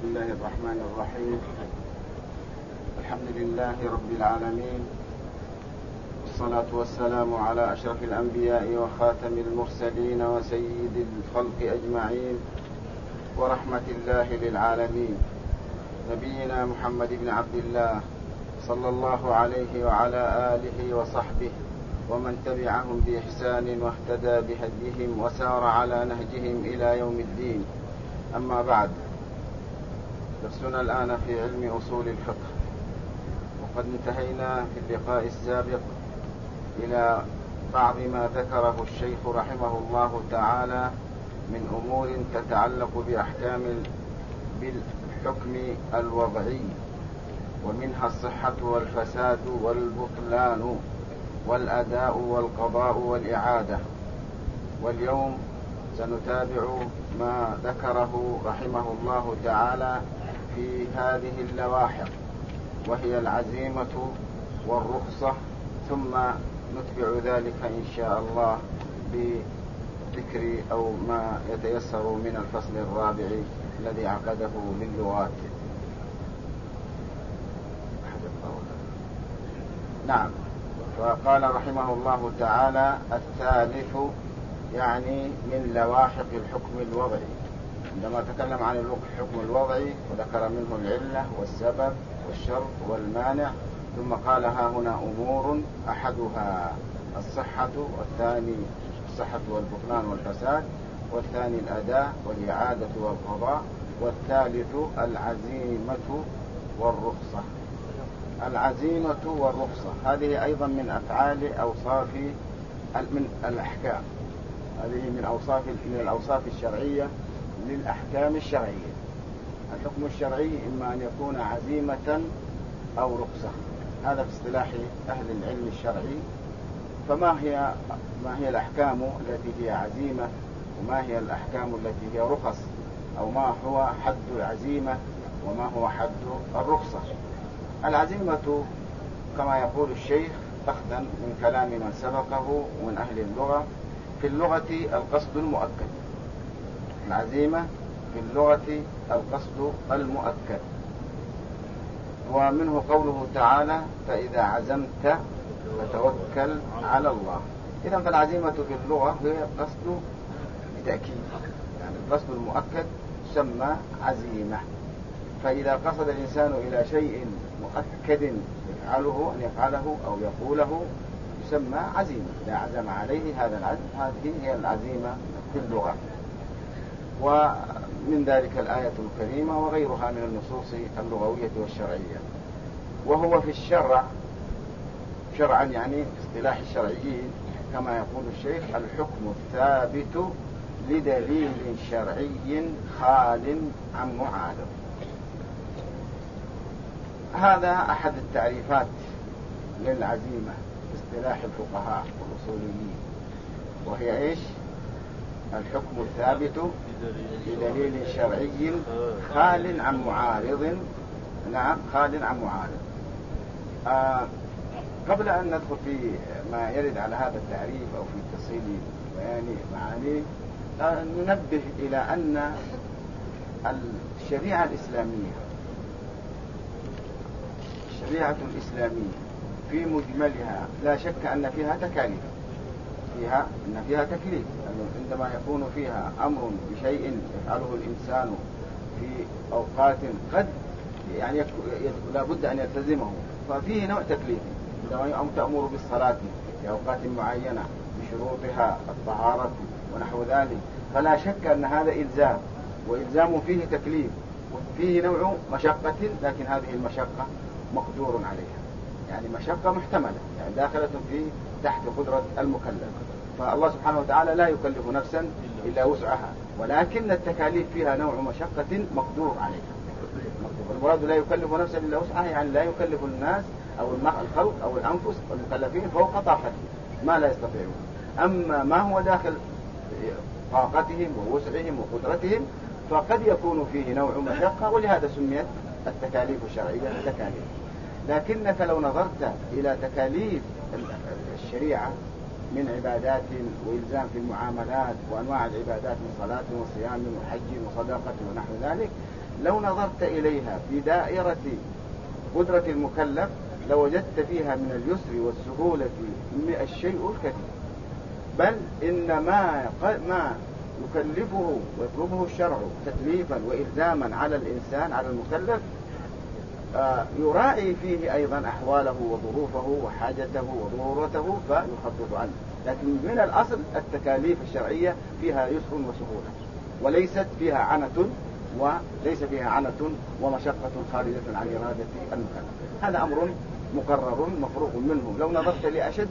بسم الله الرحمن الرحيم. الحمد لله رب العالمين، والصلاة والسلام على أشرف الأنبياء وخاتم المرسلين وسيد الخلق أجمعين ورحمة الله للعالمين، نبينا محمد بن عبد الله صلى الله عليه وعلى آله وصحبه ومن تبعهم بإحسان واهتدى بهديهم وسار على نهجهم إلى يوم الدين. أما بعد، درسنا الآن في علم أصول الفقه، وقد انتهينا في اللقاء السابق إلى بعض ما ذكره الشيخ رحمه الله تعالى من أمور تتعلق بأحكام بالحكم الوضعي، ومنها الصحة والفساد والبطلان والأداء والقضاء والإعادة. واليوم سنتابع ما ذكره رحمه الله تعالى في هذه اللواحق، وهي العزيمة والرخصة، ثم نتبع ذلك إن شاء الله بذكر أو ما يتيسر من الفصل الرابع الذي عقده للغات. نعم، فقال رحمه الله تعالى: الثالث، يعني من لواحق الحكم الوضعي. عندما تكلم عن الحكم الوضعي وذكر منه العلة والسبب والشرط والمانع، ثم قال: ها هنا أمور أحدها الصحة، والثاني الصحة والبطلان والفساد، والثاني الأداء والإعادة والقضاء، والثالث العزيمة والرخصة. العزيمة والرخصة هذه أيضا من أفعال أوصاف من الأحكام، هذه من الأوصاف الشرعية للأحكام الشرعية. الحكم الشرعي إما أن يكون عزيمة أو رخصة، هذا في اصطلاح أهل العلم الشرعي. فما هي الأحكام التي هي عزيمة، وما هي الأحكام التي هي رخص، أو ما هو حد العزيمة وما هو حد الرخصة؟ العزيمة كما يقول الشيخ أخذا من كلام من سبقه ومن أهل اللغة، في اللغة القصد المؤكد. العزيمة في اللغة القصد المؤكد، ومنه قوله تعالى: فإذا عزمت فتوكل على الله. إذن فالعزيمة في اللغة هي قصد بتأكيد، يعني القصد المؤكد يسمى عزيمة. فإذا قصد الإنسان إلى شيء مؤكد يفعله، أن يفعله أو يقوله، يسمى عزيمة. إذا عزم عليه هذا العزم، هذه هي العزيمة في اللغة. ومن ذلك الآية الكريمة وغيرها من النصوص اللغوية والشرعية. وهو في الشرع شرعا، يعني اصطلاح الشرعيين، كما يقول الشيخ: الحكم الثابت لدليل شرعي خال عن معارض. هذا أحد التعريفات للعزيمة في اصطلاح الفقهاء والأصوليين، وهي إيش؟ الحكم الثابت بدليل شرعي خال عن معارض. نعم، خال عن معارض. قبل أن ندخل في ما يرد على هذا التعريف أو في تفصيل بيان معانيه، ننبه إلى أن الشريعة الإسلامية في مجملها لا شك أن فيها تكاليف، فيها تكليف. عندما يكون فيها أمر بشيء يفعله الإنسان في أوقات قد يعني لا بد أن يلتزمه، ففيه نوع تكليف. عندما تأمر بالصلاة في أوقات معينة بشروطها، الطهارة ونحو ذلك، فلا شك أن هذا إلزام، وإلزام فيه تكليف، وفيه نوع مشقة، لكن هذه المشقة مقدور عليها، يعني مشقة محتملة، يعني داخلة في تحت قدرة المكلف. فالله سبحانه وتعالى لا يكلف نفسا إلا وسعها، ولكن التكاليف فيها نوع مشقة مقدور عليها. المراد لا يكلف نفسا إلا وسعها، يعني لا يكلف الناس أو الخلق أو الأنفس المكلفين فوق طاقتهم ما لا يستطيعون. أما ما هو داخل طاقتهم ووسعهم وقدرتهم فقد يكون فيه نوع مشقة، ولهذا سميت التكاليف الشرعية تكاليف. لكنك لو نظرت إلى تكاليف الشريعة من عبادات وإلزام في المعاملات وأنواع العبادات من صلاة وصيام وحج وصدقة ونحو ذلك، لو نظرت إليها في دائرة قدرة المكلف لوجدت فيها من اليسر والسهولة الشيء الكثير، بل إن ما يكلفه ويطلبه الشرع تكليفا وإلزاما على الإنسان على المكلف يراعي فيه أيضا أحواله وظروفه وحاجته وضرورته فيخفف عنه. لكن من الأصل التكاليف الشرعية فيها يسر وسهولة، وليست فيها عنة ومشقة خارجة عن إرادة المكلف. هذا أمر مقرر مفروغ منه. لو نظرت لأشد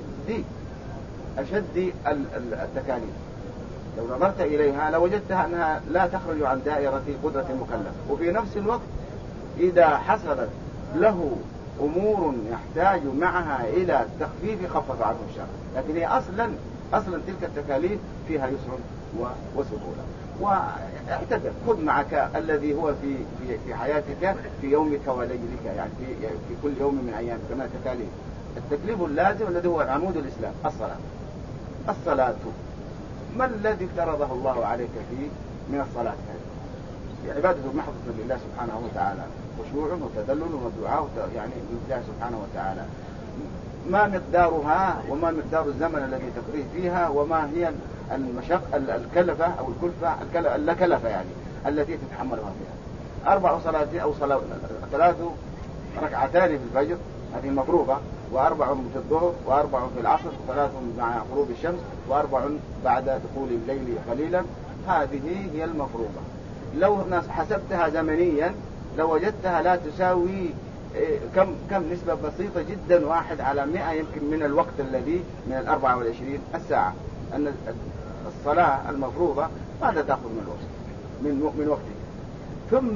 التكاليف لو نظرت إليها لوجدتها أنها لا تخرج عن دائرة قدرة المكلف، وفي نفس الوقت إذا حصلت له أمور يحتاج معها إلى التخفيف خفف عنه الشرع، لكن هي أصلا تلك التكاليف فيها يسر وسهولة. واعتبر خذ معك الذي هو في حياتك في يومك وليلك، يعني في كل يوم من أيامك كما تكاليف. التكليف اللازم الذي هو عمود الإسلام الصلاة ما الذي افترضه الله عليك فيه من الصلاة؟ هذه عبادة محضة لله سبحانه وتعالى، خشوع وتذلل ودعاء يعني لله سبحانه وتعالى. ما مقدارها وما مقدار الزمن الذي تقضيه فيها، وما هي الكلفة أو الكلفة يعني التي تتحملها فيها. 4 صلوات أو 3 ركعتان في الفجر هذه المفروضة، و4 في الظهر، و4 في العصر، و3 مع غروب الشمس، و4 بعد دخول الليل قليلا. هذه هي المفروضة. لو حسبتها زمنيا لوجدتها لا تساوي كم نسبة بسيطة جدا، 1 على 100 يمكن من الوقت الذي من 24 الساعة. أن الصلاة المفروضة ماذا تأخذ من الوقت من وقتك؟ ثم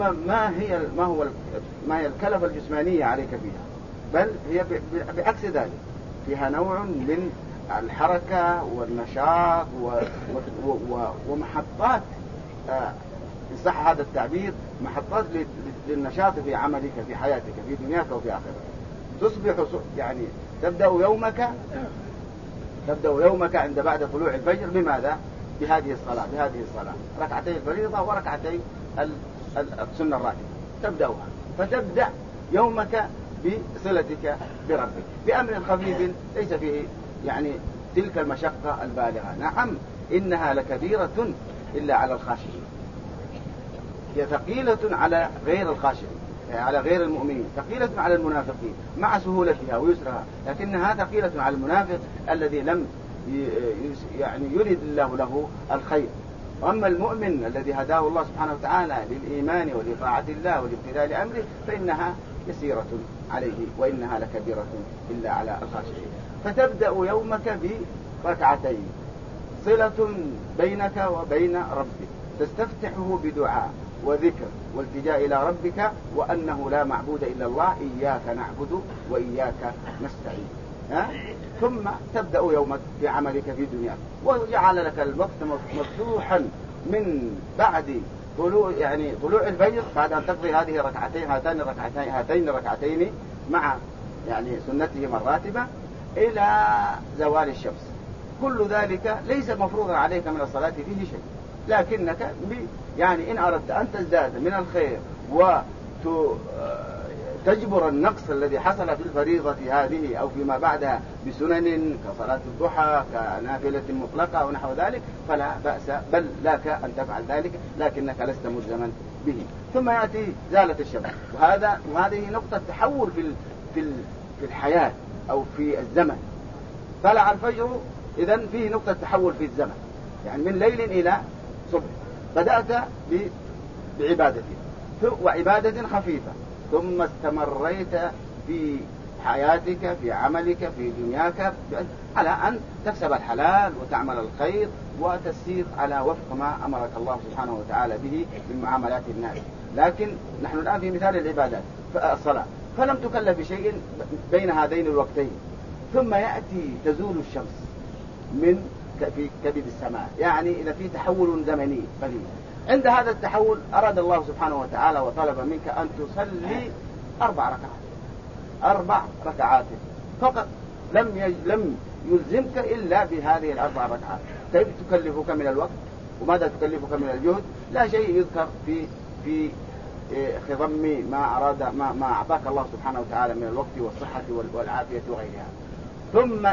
ما هي الكلفة الجسمانية عليك فيها؟ بل هي بعكس ذلك، فيها نوع من الحركة والنشاط ومحطات إن صح هذا التعبير، محطات للنشاط في عملك في حياتك في دنياك وفي آخرتك. تصبح يعني تبدأ يومك عند بعد طلوع الفجر بماذا؟ بهذه الصلاة 2 الفريضة وركعتي السنة الراتبة تبدأها، فتبدأ يومك بصلتك بربك بأمر خفيف ليس فيه يعني تلك المشقة البالغة. نعم إنها لكبيرة إلا على الخاشعين، هي ثقيلة على غير الخاشعين، على غير المؤمنين، ثقيلة على المنافقين مع سهولتها ويسرها، لكنها ثقيلة على المنافق الذي لم يعني يريد الله له الخير. وأما المؤمن الذي هداه الله سبحانه وتعالى للإيمان ولطاعة الله والامتثال لأمره فإنها يسيرة عليه، وإنها لكبيرة إلا على الخاشعين. فتبدأ يومك بركعتين، صلة بينك وبين ربك، تستفتحه بدعاء وذكر والتجاء إلى ربك وأنه لا معبود إلا الله، إياك نعبد وإياك نستعين. ثم تبدأ يومك في عملك في دنياك، وجعل لك الوقت مفتوحا من بعد طلوع الفجر، بعد أن تقضي هذه هاتين الركعتين مع يعني سنتهما الراتبة إلى زوال الشمس. كل ذلك ليس مفروضا عليك من الصلاة فيه شيء، لكنك يعني إن أردت أن تزداد من الخير وتجبر النقص الذي حصل في الفريضة هذه أو فيما بعدها بسنن كصلاة الضحى كنافلة مطلقة ونحو ذلك فلا بأس، بل لك أن تفعل ذلك، لكنك لست ملزما به. ثم يأتي زالة الشمس، وهذه نقطة تحول في الحياة أو في الزمن. طلع الفجر إذن فيه نقطة تحول في الزمن، يعني من ليل إلى صبح. بدأت بعبادة وعبادة خفيفة، ثم استمريت في حياتك في عملك في دنياك على أن تكسب الحلال وتعمل الخير وتسير على وفق ما أمرك الله سبحانه وتعالى به من معاملات الناس. لكن نحن الآن في مثال العبادات الصلاة، فلم تكلف بشيء بين هذين الوقتين، ثم يأتي تزول الشمس من في كبد السماء، يعني إذا في تحول زمني قليل. عند هذا التحول أراد الله سبحانه وتعالى وطلب منك أن تصلي 4 ركعات فقط، لم يلزمك إلا بهذه الأربع ركعات. كيف تكلفك من الوقت وماذا تكلفك من الجهد؟ لا شيء يذكر في خضم ما أعطاك الله سبحانه وتعالى من الوقت والصحة والعافية وغيرها. ثم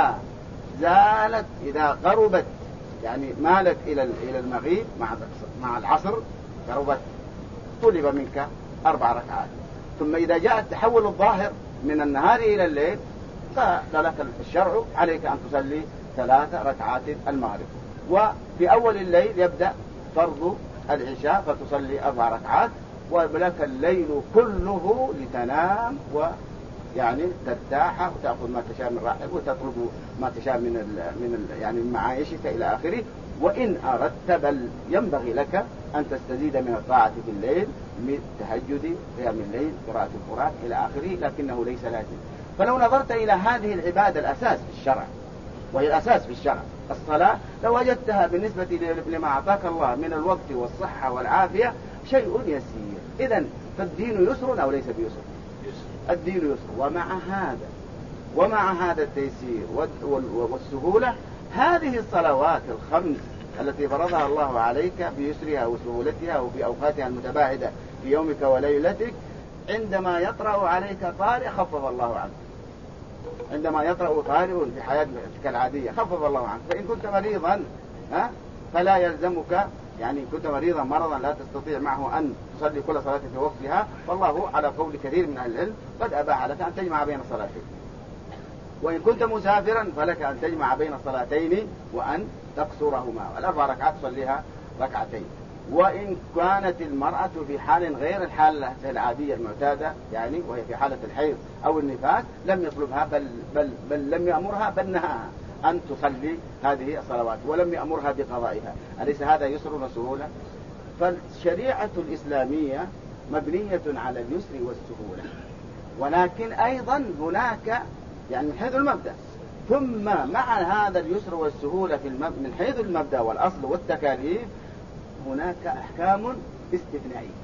إذا غربت يعني مالت إلى المغيب مع العصر غربت طلب منك 4 ركعات. ثم إذا جاء التحول الظاهر من النهار إلى الليل قال لك الشرع عليك أن تصلي 3 ركعات المغرب. وفي أول الليل يبدأ فرض العشاء فتصلي 4 ركعات، ولك الليل كله لتنام ويعني ترتاح وتأخذ ما تشاء من راحتك وتطلب ما تشاء من معايشك إلى آخره. وإن أردت بل ينبغي لك أن تستزيد من الطاعة في الليل من التهجد قيام الليل قراءة القرآن إلى آخره، لكنه ليس لازم. فلو نظرت إلى هذه العبادة الأساس في الشرع، وهي الأساس في الشرع الصلاة، لو وجدتها بالنسبة لما أعطاك الله من الوقت والصحة والعافية شيء يسير. إذن فالدين يسر أو ليس بيسر؟ الدين يسر. ومع هذا التيسير والسهولة هذه الصلوات الخمس التي فرضها الله عليك بيسرها وسهولتها وفي أوقاتها المتباعدة في يومك وليلتك، عندما يطرأ عليك طارئ خفف الله عنك. عندما يطرأ طارئ في حياتك العادية خفف الله عنك. فإن كنت مريضا فلا يلزمك، يعني كنت مريضا مرضا لا تستطيع معه أن تصلي كل صلاة في وقتها، فالله على قول كثير من أهل العلم قد أباح لك أن تجمع بين الصلاتين. وإن كنت مسافرا فلك أن تجمع بين الصلاتين وأن تقصرهما، 4 ركعات تصليها ركعتين. وإن كانت المرأة في حال غير الحالة العادية المعتادة، يعني وهي في حالة الحيض أو النفاس، لم يطلبها بل لم يأمرها بل نهاها أن تصلي هذه الصلوات ولم يأمرها بقضائها. أليس هذا يسر وسهولة؟ فالشريعة الإسلامية مبنية على اليسر والسهولة، ولكن أيضا هناك يعني من حيث المبدأ، ثم مع هذا اليسر والسهولة من حيث المبدأ والأصل والتكاليف هناك أحكام استثنائية.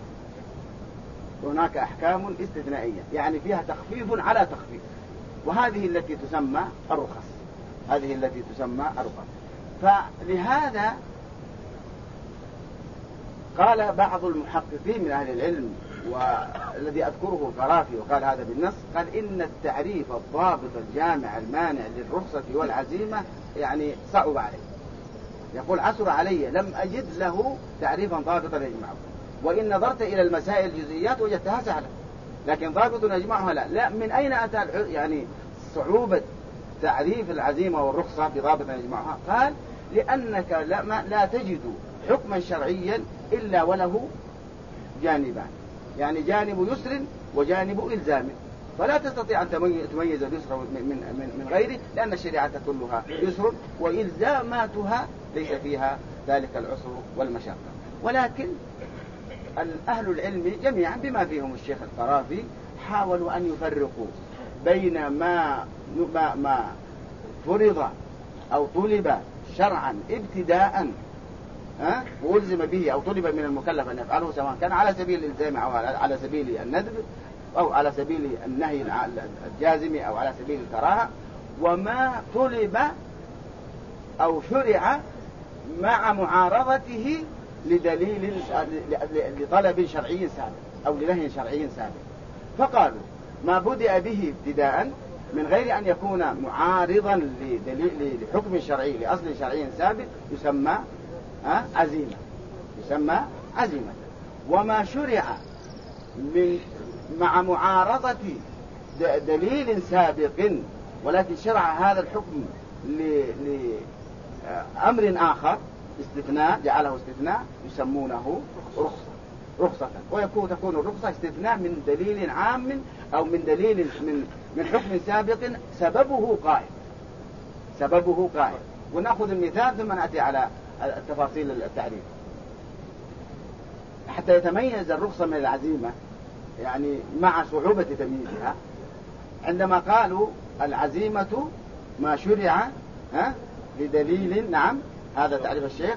هناك أحكام استثنائية يعني فيها تخفيف على تخفيف، وهذه التي تسمى الرخص. هذه التي تسمى الرخص. فلهذا قال بعض المحققين من أهل العلم، والذي أذكره القرافي وقال هذا بالنص، قال إن التعريف الضابط الجامع المانع للرخصة والعزيمة يعني صعب عليه. يقول عسر علي، لم أجد له تعريفا ضابطا يجمعه. وإن نظرت إلى المسائل الجزئيات وجدتها سهلة، لكن ضابط يجمعها لا. من أين أتى يعني صعوبة تعريف العزيمة والرخصة بضابط يجمعها؟ قال لأنك لا تجد حكما شرعيا إلا وله جانبان، يعني جانب يسر وجانب إلزام، فلا تستطيع أن تميز اليسر من غيره، لأن الشريعة كلها يسر وإلزاماتها ليس فيها ذلك العسر والمشقة. ولكن أهل العلم جميعا بما فيهم الشيخ القرافي حاولوا أن يفرقوا بين ما فرض أو طلب شرعا ابتداء وألزم به أو طلب من المكلف أن يفعله، سواء كان على سبيل الإلزام أو على سبيل الندب أو على سبيل النهي الجازم أو على سبيل الكراهة، وما طلب أو شرع مع معارضته لطلب شرعي سابق أو لنهي شرعي سابق. فقالوا ما بدأ به ابتداء من غير أن يكون معارضا لحكم شرعي لأصل شرعي سابق يسمى عزيمة، يسمى عزيمة. وما شرع مع معارضة دليل سابق ولكن شرع هذا الحكم لأمر آخر استثناء، جعله استثناء، يسمونه رخصة. وتكون الرخصة استثناء من دليل عام أو من دليل من حكم سابق سببه قائم. ونأخذ المثال ثم نأتي على التفاصيل التعريف حتى يتميز الرخصة من العزيمة، يعني مع صعوبة تمييزها. عندما قالوا العزيمة ما شرع لدليل، نعم هذا تعريف الشيخ،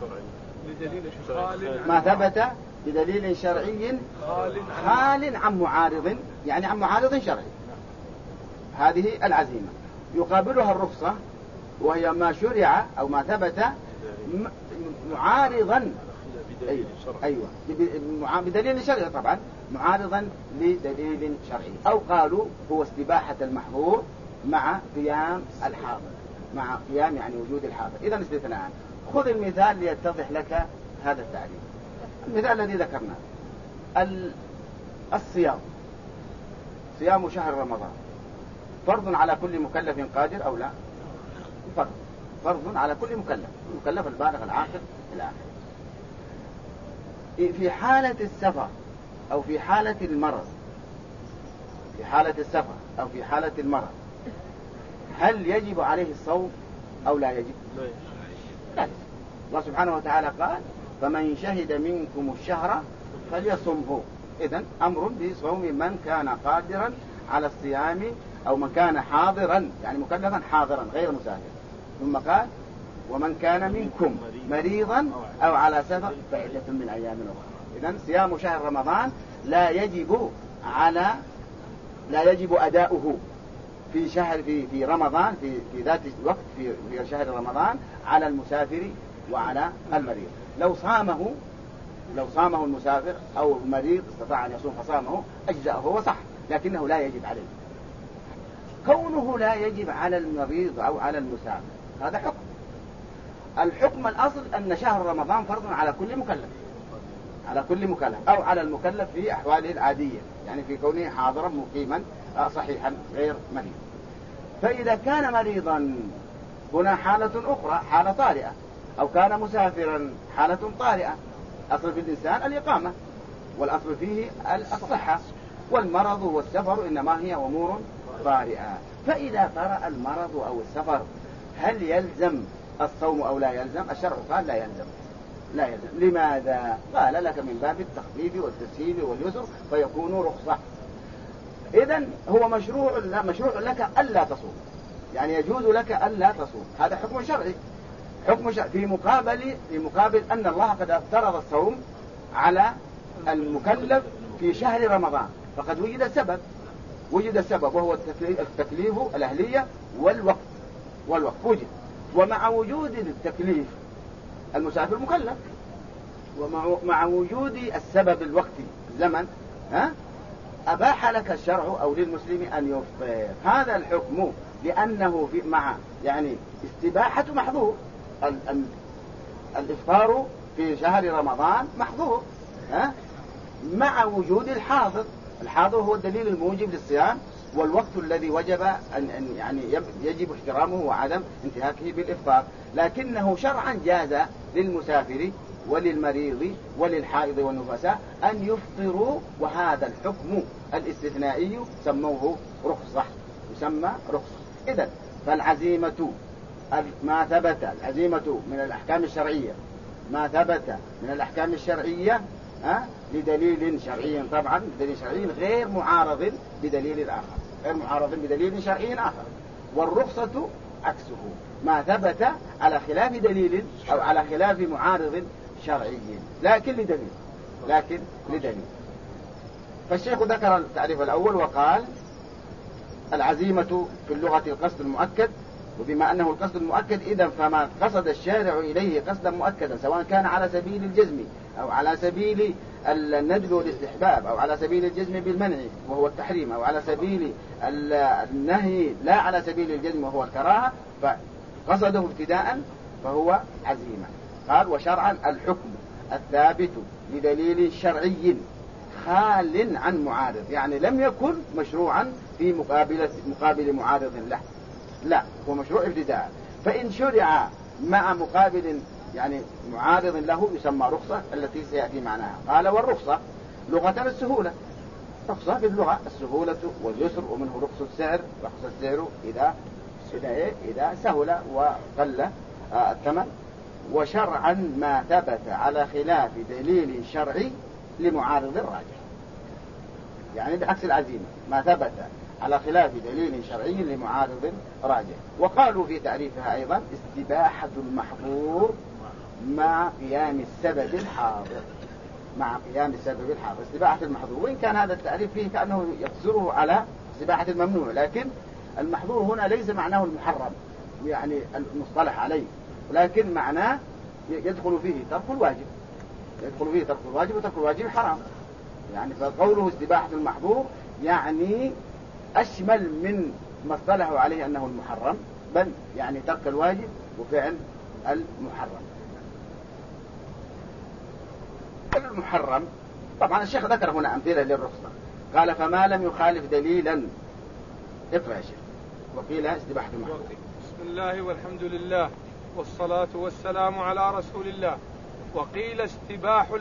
ما ثبت بدليل شرعي خال عن معارض، يعني عن معارض شرعي، هذه العزيمة. يقابلها الرخصة وهي ما شرع أو ما ثبت معارضا. أيوة بدليل شرعي طبعا، معارضا لدليل شرعي. أو قالوا هو استباحة المحظور مع قيام الحاضر، مع قيام يعني وجود الحاضر. إذا استثناء. خذ المثال ليتضح لك هذا التعريف. المثال الذي ذكرناه الصيام، صيام شهر رمضان فرض على كل مكلف قادر أو لا؟ فرض على كل مكلف البالغ العاقل إلى آخره. في حالة السفر أو في حالة المرض، في حالة السفر أو في حالة المرض، هل يجب عليه الصوم أو لا يجب؟ لا يجب. الله سبحانه وتعالى قال فمن شهد منكم الشهر فليصمه. إذن أمر بصوم من كان قادرا على الصيام أو من كان حاضرا، يعني مكلفا حاضرا غير مسافر. ثم قال ومن كان منكم مريضا أو على سفر فعدة من أيام أخرى. إذن صيام شهر رمضان لا يجب أداؤه في شهر في رمضان في ذات الوقت في شهر رمضان على المسافر وعلى المريض. لو صامه المسافر أو المريض استطاع أن يصوم فصامه أجزأه وصح، لكنه لا يجب عليه. كونه لا يجب على المريض أو على المسافر هذا حكم. الحكم الأصل أن شهر رمضان فرض على كل مكلف أو على المكلف في أحواله العادية، يعني في كونه حاضرا مقيما صحيحا غير مريض. فإذا كان مريضا هنا حالة أخرى، حالة طارئة، أو كان مسافرا حالة طارئة. أصل في الإنسان الإقامة، والأصل فيه الصحة، والمرض والسفر إنما هي أمور طارئة. فإذا طرأ المرض أو السفر هل يلزم الصوم أو لا يلزم؟ الشرع قال لا يلزم. لماذا؟ قال لك من باب التخفيف والتسهيل واليسر فيكون رخصة. إذن هو مشروع لك ألا تصوم، يعني يجوز لك ألا تصوم. هذا حكم شرعي في مقابل أن الله قد افترض الصوم على المكلف في شهر رمضان، فقد وجد السبب وهو التكليف الأهلية والوقت وجد. ومع وجود التكليف المسافر مكلف، ومع وجود السبب الوقتي الزمن أباح لك الشرع أو للمسلم أن يفطر. هذا الحكم لأنه مع يعني استباحة محظور. الإفطار في شهر رمضان محظور مع وجود الحاضر هو الدليل الموجب للصيام والوقت الذي وجب أن يعني يجب احترامه وعدم انتهاكه بالإفطار. لكنه شرعا جاز للمسافر وللمريض وللحائض والنفساء أن يفطروا، وهذا الحكم الاستثنائي سموه رخصة، يسمى رخصة. إذن فالعزيمة ما ثبت، العزيمة من الأحكام الشرعية، ما ثبت من الأحكام الشرعية لدليل شرعي، طبعا بدليل شرعي غير معارض بدليل شرعي آخر. والرخصة عكسه، ما ثبت على خلاف دليل أو على خلاف معارض شرعي لكن لدليل. فالشيخ ذكر التعريف الأول وقال العزيمة في اللغة القصد المؤكد، وبما أنه القصد المؤكد إذن فما قصد الشارع إليه قصدا مؤكدا، سواء كان على سبيل الجزم أو على سبيل الندب والاستحباب أو على سبيل الجزم بالمنع وهو التحريم، أو على سبيل النهي لا على سبيل الجزم وهو الكراهة، فقصده ابتداء فهو عزيمة. قال وشرعا الحكم الثابت بدليل شرعي خال عن معارض، يعني لم يكن مشروعا في مقابل معارض له، لا هو مشروع ابتداء. فإن شرع مع مقابل يعني معارض له يسمى رخصة التي سيأتي معناها. قال والرخصة لغة السهولة، رخصة باللغة السهولة واليسر، ومنه رخص السعر إذا سهل وقل الثمن. وشرعا ما ثبت على خلاف دليل شرعي لمعارض الراجح، يعني بعكس العزيمة ما ثبت على خلاف دليل شرعي لمعارض راجح. وقالوا في تعريفها أيضا استباحة المحظور مع قيام السبب الحاضر، استباحة المحظور. وإن كان هذا التعريف فيه كأنه يقصره على استباحة الممنوع، لكن المحظور هنا ليس معناه المحرم يعني المصطلح عليه، ولكن معناه يدخل فيه ترك الواجب، يدخل فيه ترك الواجب، وترك الواجب حرام. يعني فقوله استباحة المحظور يعني أشمل من ما اصطلحوا عليه أنه المحرم، بل يعني ترك الواجب وفعل المحرم. المحرم طبعا الشيخ ذكر هنا أمثلة للرخصة، قال فما لم يخالف دليلا. اقرأ يا شيخ. وقيل استباحة المحظور. بسم الله والحمد لله والصلاة والسلام على رسول الله. وقيل استباحة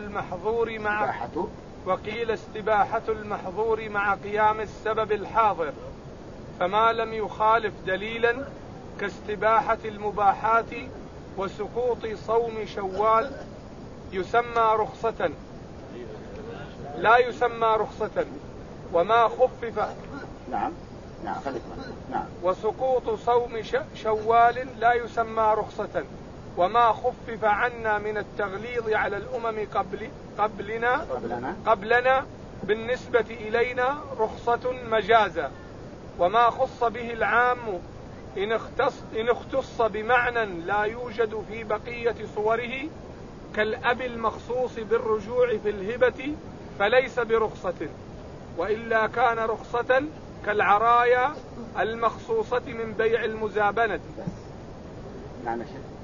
المحظور مع قيام السبب الحاضر، فما لم يخالف دليلا كاستباحة المباحات وسقوط صوم شوال يسمى رخصة، لا يسمى رخصة. وما خفف نعم وسقوط صوم شوال لا يسمى رخصة. وما خفف عنا من التغليظ على الأمم قبلنا بالنسبة إلينا رخصة مجازا. وما خص به العام إن اختص بمعنى لا يوجد في بقية صوره كالأب المخصوص بالرجوع في الهبة فليس برخصة، وإلا كان رخصة كالعرايا المخصوصة من بيع المزابنة. نعم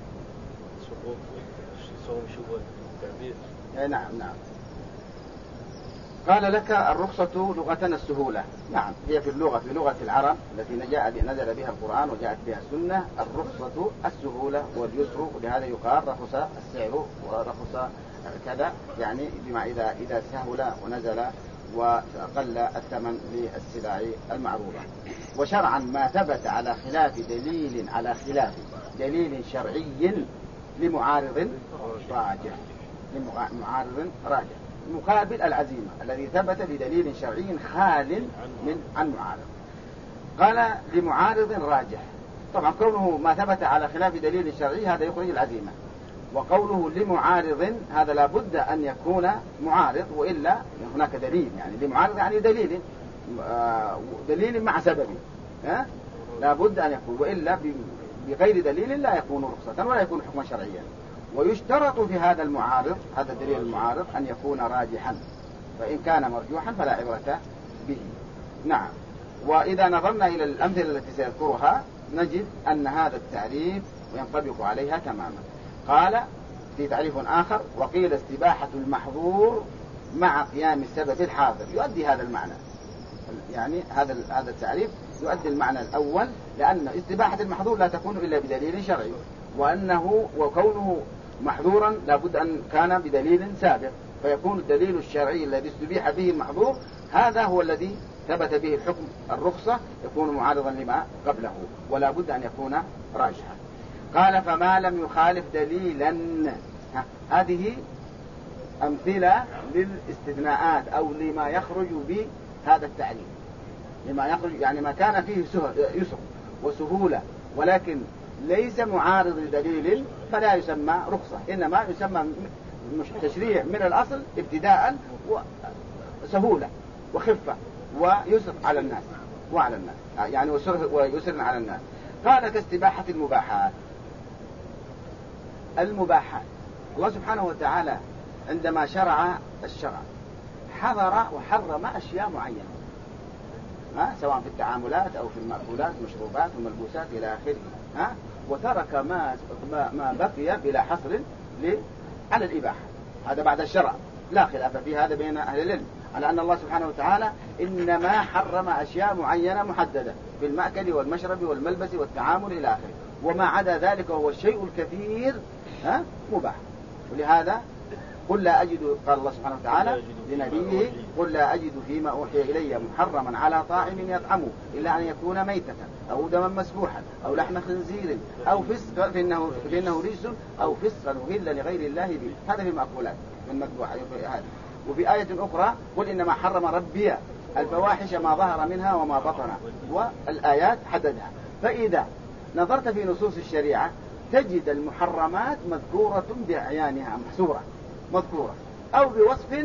نعم. قال لك الرخصة لغة السهولة. نعم هي في لغة العرب التي نزل بها القرآن وجاءت بها السنة. الرخصة السهولة واليسر، ولهذا يقال رخص السعر ورخص كذا، يعني بما إذا سهل ونزل وقل الثمن للسلع المعروضة. وشرعا ما ثبت على خلاف دليل شرعي لمعارض راجح مقابل العزيمة الذي ثبت بدليل شرعي خال عن معارض. قال لمعارض راجح، طبعا كونه ما ثبت على خلاف دليل شرعي هذا يخرج العزيمة، وقوله لمعارض هذا لابد أن يكون معارض، وإلا هناك دليل. يعني لمعارض يعني دليل مع سبب، لابد أن يكون، وإلا بغير دليل لا يكون رخصة ولا يكون حكما شرعيا. ويشترط في هذا المعارض، هذا الدليل المعارض، أن يكون راجحا، فإن كان مرجوحا فلا عبرة به. نعم. وإذا نظرنا إلى الأمثلة التي سيذكرها نجد أن هذا التعريف ينطبق عليها تماما. قال في تعريف آخر وقيل استباحة المحظور مع قيام السبب الحاضر، يؤدي هذا المعنى. يعني هذا التعريف يؤدي المعنى الأول، لأن استباحة المحظور لا تكون إلا بدليل شرعي، وكونه محظورا لابد أن كان بدليل سابق، فيكون الدليل الشرعي الذي استبيح به المحظور هذا هو الذي ثبت به الحكم الرخصة، يكون معارضا لما قبله، ولا بد أن يكون راجحا. قال فما لم يخالف دليلا. هذه أمثلة للاستثناءات أو لما يخرج بهذا التعريف، لما يخرج يعني ما كان فيه يسر وسهولة ولكن ليس معارض لدليل فلا يسمى رخصة، إنما يسمى تشريع من الأصل ابتداء وسهولة وخفة ويسر على الناس وعلى الناس، يعني ويسر على الناس. قال كاستباحة المباحات. الله سبحانه وتعالى عندما شرع الشرع حظر وحرم أشياء معينة، سواء في التعاملات أو في المأكولات المشروبات والملبوسات إلى آخره، وترك ما بقي بلا حصر على الإباحة. هذا بعد الشرع لا خلاف في هذا بين أهل العلم، على أن الله سبحانه وتعالى إنما حرم أشياء معينة محددة في المأكل والمشرب والملبس والتعامل إلى آخره، وما عدا ذلك وهو الشيء الكثير مباح. ولهذا قل لا أجد، قال الله سبحانه وتعالى لنبيه قل لا أجد فيما أوحي إلي محرما على طاعم يطعمه إلا أن يكون ميتة أو دما مسفوحا أو لحم خنزير أو فسقا فإنه رجس أو فسقا أهل لغير الله به. هذا في المأكولات من مذبوحة. وفي آية أخرى قل إنما حرم ربي الفواحش ما ظهر منها وما بطن، والآيات حددها. فإذا نظرت في نصوص الشريعة تجد المحرمات مذكورة بأعيانها، محصورة مذكورة، أو بوصف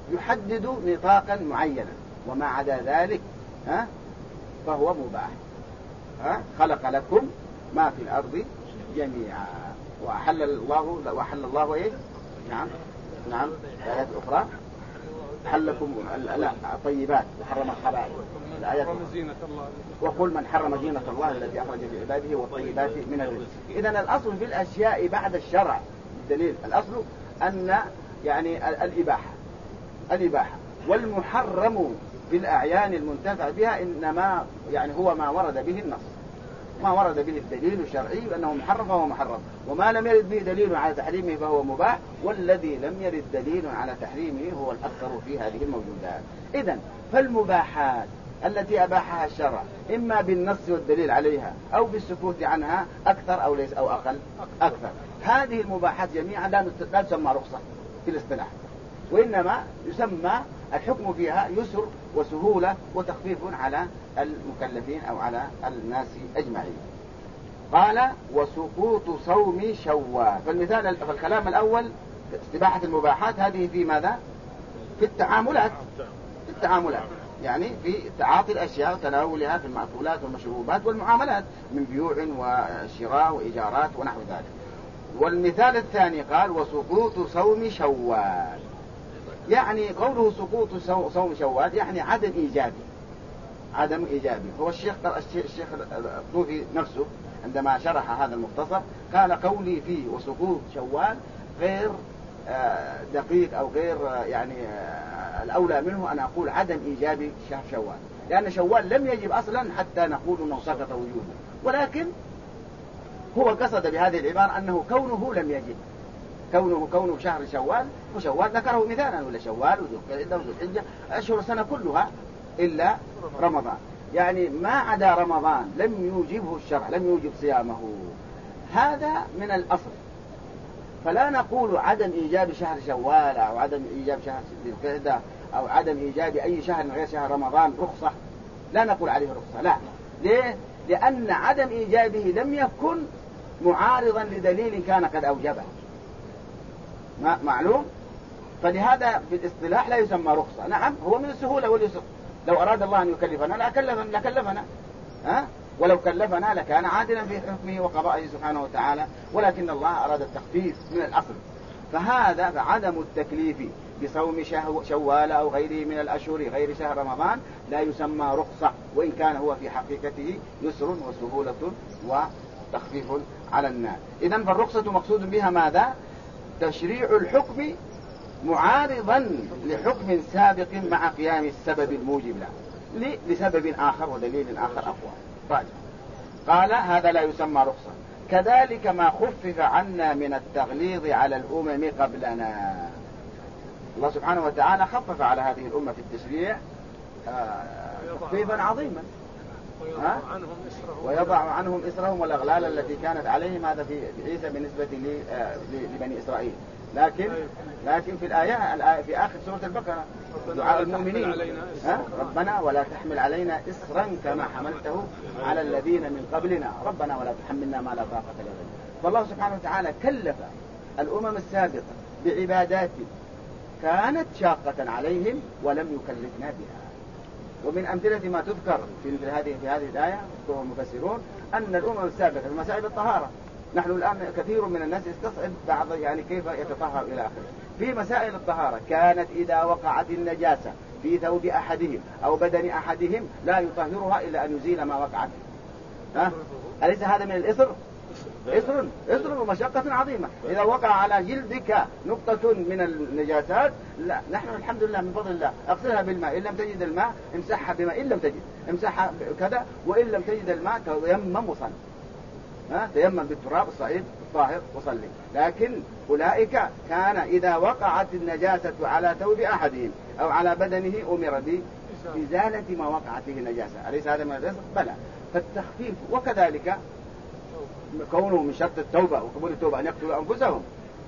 يحدد نطاقا معينا، وما عدا ذلك فهو مباح. خلق لكم ما في الأرض جميعا وأحل الله إيه؟ نعم آيات أخرى حل لكم الطيبات وحرم الخبائث الآيات وقل من حرم زينة الله التي أخرج لعباده والطيبات من الرزق. إذن الأصل في الأشياء بعد الشرع الدليل الأصل أن يعني الإباحة والمحرم في الأعيان المنتفع بها إنما يعني هو ما ورد به النص ما ورد به الدليل الشرعي أنه محرم فهو محرم وما لم يرد به دليل على تحريمه فهو مباح والذي لم يرد دليل على تحريمه هو الأكثر في هذه الموجودات. إذن فالمباحات التي أباحها الشرع إما بالنص والدليل عليها أو بالسكوت عنها أكثر أو ليس أو أقل أكثر. هذه المباحات جميعا لا تسمى رخصة في الاصطلاح وإنما يسمى الحكم فيها يسر وسهولة وتخفيف على المكلفين أو على الناس أجمعين. قال وسقوط صوم شوال. فالكلام الأول استباحة المباحات هذه في ماذا؟ في التعاملات يعني في تعاطي الأشياء وتناولها في المأكولات والمشروبات والمعاملات من بيوع وشراء وإيجارات ونحو ذلك. والمثال الثاني قال وسقوط صوم شوال يعني قوله سقوط صوم شوال يعني عدم إيجابي. هو الشيخ الطوفي نفسه عندما شرح هذا المختصر قال قولي فيه وسقوط شوال غير دقيق أو غير يعني الأولى منه أن أقول عدم إيجابي شهر شوال لأن شوال لم يجب أصلا حتى نقول أنه سقط وجوبه ولكن هو قصد بهذه العبارة أنه كونه لم يجب كونه شهر شوال وشوال ذكره مثالا ولا شوال وذو القعدة وذو الحجة أشهر السنة كلها إلا رمضان يعني ما عدا رمضان لم يوجبه الشرع لم يوجب صيامه هذا من الأصل. فلا نقول عدم إيجاب شهر شوال أو عدم إيجاب شهر ذي القعدة أو عدم إيجاب أي شهر من غير شهر رمضان رخصة لا نقول عليه رخصة لا. ليه؟ لأن عدم إيجابه لم يكن معارضا لدليل كان قد أوجبه معلوم. فلهذا في الاصطلاح لا يسمى رخصة. نعم هو من السهولة واليسر لو أراد الله أن يكلفنا لكلفنا ولو كلفنا لكان عادلا في حكمه وقضائه سبحانه وتعالى ولكن الله أراد التخفيف من الأصل. فهذا عدم التكليف بصوم شوال أو غيره من الأشهر غير شهر رمضان لا يسمى رخصة وإن كان هو في حقيقته يسر وسهولة وتخفيف على الناس. إذن فالرخصة مقصود بها ماذا؟ تشريع الحكم معارضا لحكم سابق مع قيام السبب الموجب له لسبب آخر ودليل آخر أقوى. طيب. قال هذا لا يسمى رخصة. كذلك ما خفف عنا من التغليظ على الأمم قبلنا. الله سبحانه وتعالى خفف على هذه الأمة في التشريع تخفيفا عظيما ويضع عنهم إسرهم والأغلال التي كانت عليهم هذا في عيسى بالنسبة لبني إسرائيل. لكن في الآية في آخر سورة البقرة دعاء المؤمنين ربنا ولا تحمل علينا إسرا كما حملته على الذين من قبلنا ربنا ولا تحملنا ما لا طاقة لنا. فالله سبحانه وتعالى كلف الأمم السابقة بعبادات كانت شاقة عليهم ولم يكلفنا بها. ومن أمثلة ما تذكر في هذه الآية المفسرون أن الأمم السابقة في مسائل الطهارة نحن الآن كثير من الناس يستصعب بعض يعني كيف يتطهر إلى آخره. في مسائل الطهارة كانت إذا وقعت النجاسة في ثوب أحدهم أو بدن أحدهم لا يطهرها إلا أن يزيل ما وقعت. أليس هذا من الإثر؟ إثر ومشقة عظيمة. إذا وقع على جلدك نقطة من النجاسات لا نحن الحمد لله من فضل الله أغسلها بالماء إن لم تجد الماء امسحها بماء إن لم تجد امسحها كذا وإن لم تجد الماء تيمم وصل تيمم بالتراب الصعيد الطاهر وصلي. لكن أولئك كان إذا وقعت النجاسة على ثوب أحدهم أو على بدنه أمر بإزالة ما وقعت فيه النجاسة. أليس هذا من الرزق؟ بلى. فالتخفيف وكذلك كونه من شرط التوبة وقبول التوبة أن يقتلوا أنفسهم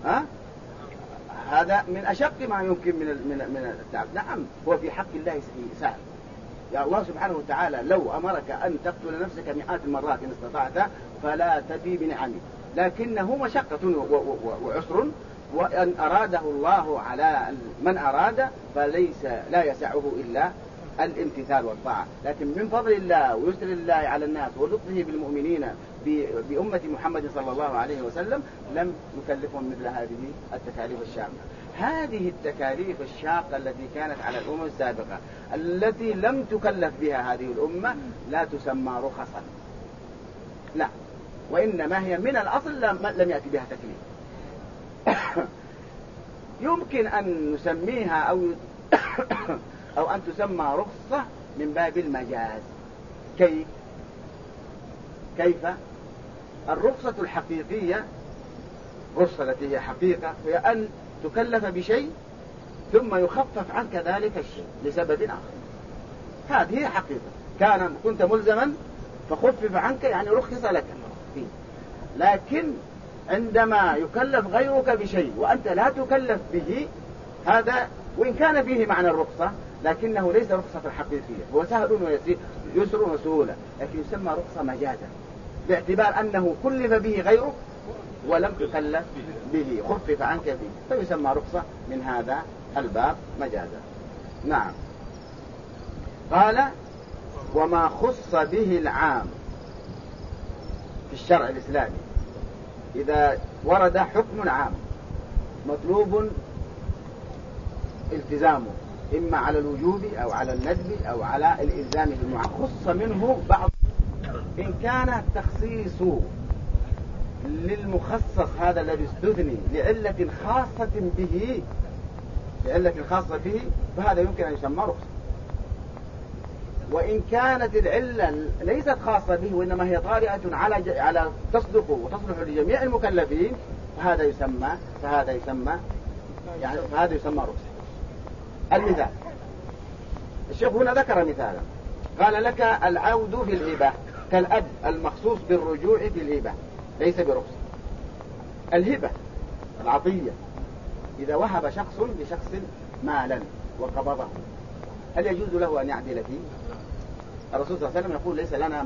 هذا من أشق ما يمكن من التعب. نعم هو في حق الله سهل. يا الله سبحانه وتعالى لو أمرك أن تقتل نفسك مئات المرات إن استطعت فلا تفي بنعمه لكنه مشقة وعسر وأن أراده الله على من أراد فليس لا يسعه إلا الامتثال والطاعة. لكن من فضل الله ويسر الله على الناس ولطفه بالمؤمنين بأمة محمد صلى الله عليه وسلم لم يكلفهم مثل هذه التكاليف الشاقة. هذه التكاليف الشاقة التي كانت على الأمم السابقة التي لم تكلف بها هذه الأمة لا تسمى رخصا، لا، وإنما هي من الأصل لم يأتي بها تكليف. يمكن أن نسميها أو أن تسمى رخصة من باب المجاز. كيف؟ الرخصة الحقيقية، رخصة التي هي حقيقة، هي أن تكلف بشيء ثم يخفف عنك ذلك الشيء لسبب آخر. هذه حقيقة، كنت ملزما فخفف عنك يعني رخص لك فيه. لكن عندما يكلف غيرك بشيء وأنت لا تكلف به، هذا وإن كان فيه معنى الرخصة لكنه ليس رخصة حقيقية، هو سهل ويسير، يسر وسهولة، لكن يسمى رخصة مجازا باعتبار أنه كلف به غيرك ولم تكلف به، خفف عنك به، فيسمى رخصة من هذا الباب مجازا. نعم. قال وما خص به العام في الشرع الإسلامي، إذا ورد حكم عام مطلوب التزامه إما على الوجوب أو على الندب أو على الإلزام بالمعام، خص منه بعض، إن كان التخصيص للمخصص هذا الذي استثني لعلة خاصة به فهذا يمكن أن يسمى رخصة. وإن كانت العلة ليست خاصة به وإنما هي طارئة على تصدق وتصلح لجميع المكلفين فهذا يسمى رخصة. المثال، الشيخ هنا ذكر مثالا، قال لك العود في الهبة كالأب المخصوص بالرجوع في الهبة ليس برخصة. الهبة العطية، إذا وهب شخص لشخص مالا وقبضه هل يجوز له أن يعدل فيه؟ الرسول صلى الله عليه وسلم يقول ليس لنا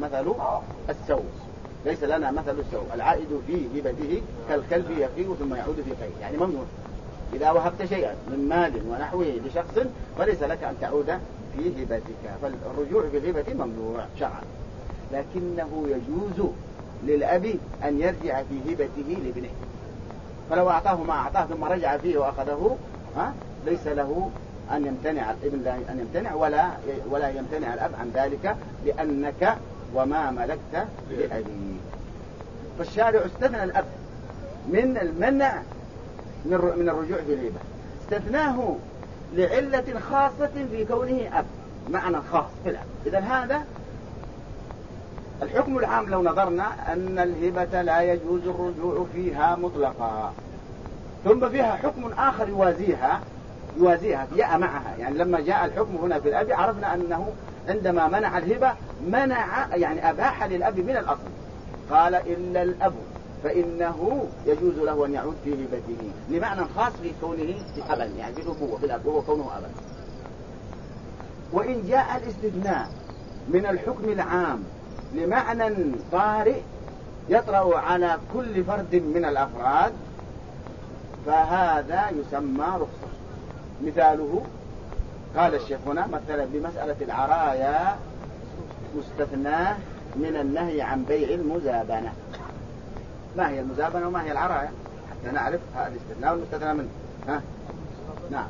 مثل السوء، العائد في هبته كالكلب يقيء ثم يعود في قيء، يعني ممنوع. إذا وهبت شيئا من مال ونحوه لشخص فليس لك أن تعود في هبتك، فالرجوع في الهبة ممنوع شرعا، لكنه يجوز للأب أن يرجع في هبته لابنه، فلو أعطاه ما أعطاه ثم رجع فيه وأخذه ليس له أن يمتنع الابن أن يمتنع ولا يمتنع الأب عن ذلك، لأنك وما ملكت لأبيك. فالشارع استثنى الأب من المنع من الرجوع في الهبة، استثناه لعلة خاصة في كونه أب، معنى خاص في الأب. إذا هذا الحكم العام لو نظرنا أن الهبة لا يجوز الرجوع فيها مطلقا، ثم فيها حكم آخر يوازيها جاء معها، يعني لما جاء الحكم هنا في الأب عرفنا أنه عندما منع الهبة يعني أباح للأب من الأصل، قال إلا الأب فإنه يجوز له أن يعود في هبته لمعنى خاص في كونه أبا، يعني بالأبوة في الأب وهو كونه أبا. وإن جاء الاستثناء من الحكم العام لمعنى طارئ يطرأ على كل فرد من الأفراد فهذا يسمى رخصة. مثاله قال الشيخ هنا مثلا بمسألة العرايا مستثناه من النهي عن بيع المزابنة. ما هي المزابنة وما هي العرايا حتى نعرف الاستثناء والمستثنى منه. نعم.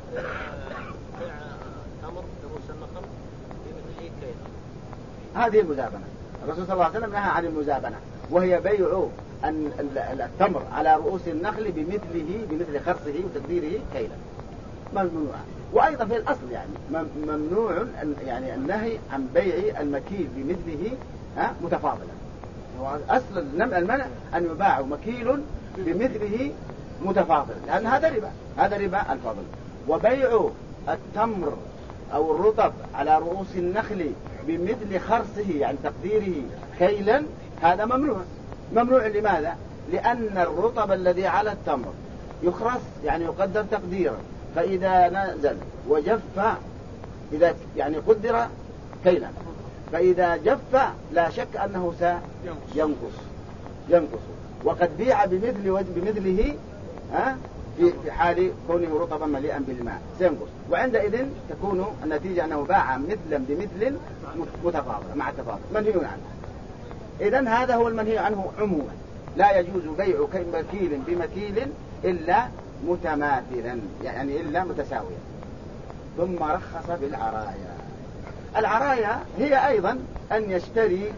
هذه المزابنة، الرسول صلى الله عليه وسلم نهى عن المزابنة، وهي بيع التمر على رؤوس النخل بمثل خرصه وتقديره كيلا، ممنوع. وأيضا في الأصل يعني ممنوع يعني النهي عن بيع المكيل بمثله متفاضلا. أصل المنع أن يباع مكيل بمثله متفاضلا، لأن هذا ربا الفضل. وبيع التمر أو الرطب على رؤوس النخل بمثل خرصه يعني تقديره كيلا هذا ممنوع. لماذا؟ لأن الرطب الذي على التمر يخرص يعني يقدر تقديرا، فإذا نزل وجف إذا يعني قدر كيلا، فإذا جف لا شك أنه سينقص. وقد بيع بمثله في حال كونه رطبا مليئا بالماء سينقص، وعندئذ تكون النتيجة أنه باع مثلا بمثل متفاضل مع التفاضل منهي عنه. إذن هذا هو المنهي عنه عموما، لا يجوز بيع مكيل بمكيل إلا متماثلا، يعني إلا متساويا. ثم رخص بالعرايا. العرايا هي أيضا أن يشتري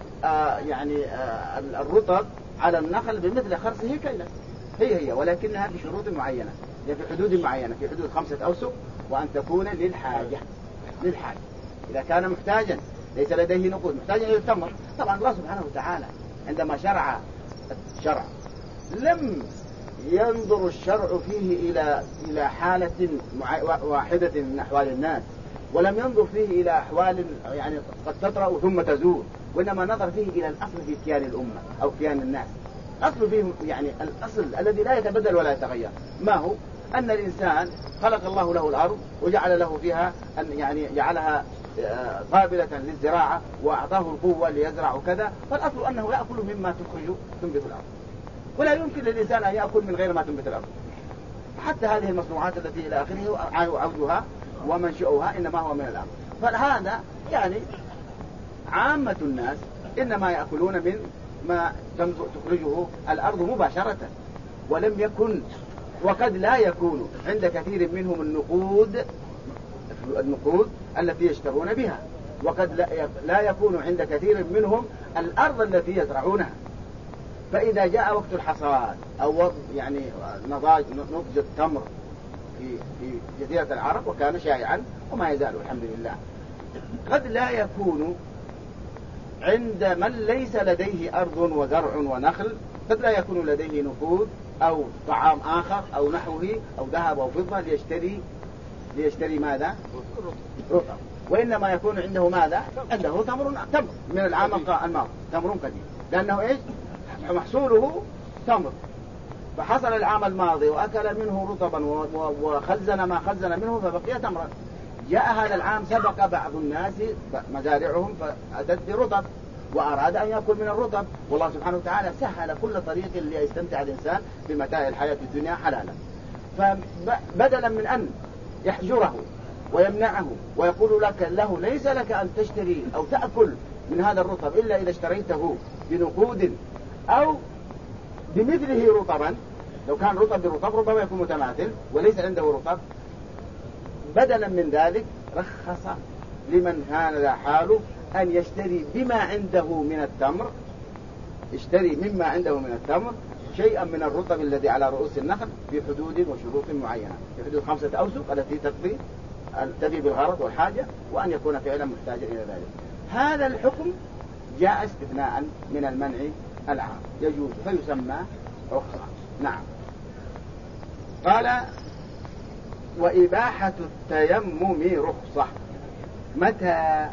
الرطب على النخل بمثل خرصه كيلا، هي ولكنها بشروط معينة، في حدود معينة، في حدود 5 أوسق، وأن تكون للحاجة. إذا كان محتاجا ليس لديه نقود، محتاجا إلى التمر. طبعا الله سبحانه وتعالى عندما شرع الشرع لم ينظر الشرع فيه إلى حالة واحدة من أحوال الناس، ولم ينظر فيه إلى أحوال يعني قد تطرأ ثم تزول، وإنما نظر فيه إلى الأصل في كيان الأمة أو كيان الناس. أصل فيه يعني الأصل الذي لا يتبدل ولا يتغير، ما هو؟ أن الإنسان خلق الله له الأرض وجعل له فيها أن يعني جعلها قابلة للزراعة، وأعطاه القوة ليزرع كذا، فالأصل أنه يأكل مما تنبت الأرض، ولا يمكن للإنسان أن يأكل من غير ما تنبت الأرض. حتى هذه المصنوعات التي إلى آخره عودها ومنشأها إنما هو من الأرض. فهذا يعني عامة الناس إنما يأكلون من ما تخرجه الأرض مباشرة، ولم يكن وقد لا يكون عند كثير منهم النقود التي يشترون بها، وقد لا يكون عند كثير منهم الأرض التي يزرعونها. فإذا جاء وقت الحصاد أو يعني نضج التمر في جزيرة العرب، وكان شائعا وما يزال الحمد لله، قد لا يكون عند من ليس لديه أرض وزرع ونخل، قد لا يكون لديه نقود أو طعام آخر أو نحوه أو ذهب أو فضة ليشتري ماذا؟ رطب. وإنما يكون عنده ماذا؟ عنده تمر من العام الماضي، تمر قديم، لأنه إيش؟ محصوله تمر، فحصل العام الماضي وأكل منه رطبا وخزن ما خزن منه فبقي تمرا. جاء هذا العام سبق بعض الناس مزارعهم فأتت برطب وأراد أن يأكل من الرطب، والله سبحانه وتعالى سهل كل طريق ليستمتع الإنسان بمتاع الحياة الدنيا حلالا. فبدلا من أن يحجره ويمنعه ويقول له ليس لك أن تشتري أو تأكل من هذا الرطب إلا إذا اشتريته بنقود أو بمثله رطبا، لو كان رطب برطب ربما يكون متماثل وليس عنده رطب، بدلا من ذلك رخص لمن كان ذا حاله أن يشتري بما عنده من التمر، يشتري مما عنده من التمر شيئا من الرطب الذي على رؤوس النخل في حدود وشروط معينة، في حدود 5 أوسق التي تفي بالغرض والحاجة، وأن يكون فعلا محتاجا إلى ذلك. هذا الحكم جاء استثناء من المنع العام، يجوز فيسمى رخصة. نعم. قال وإباحة التيمم رخصة. متى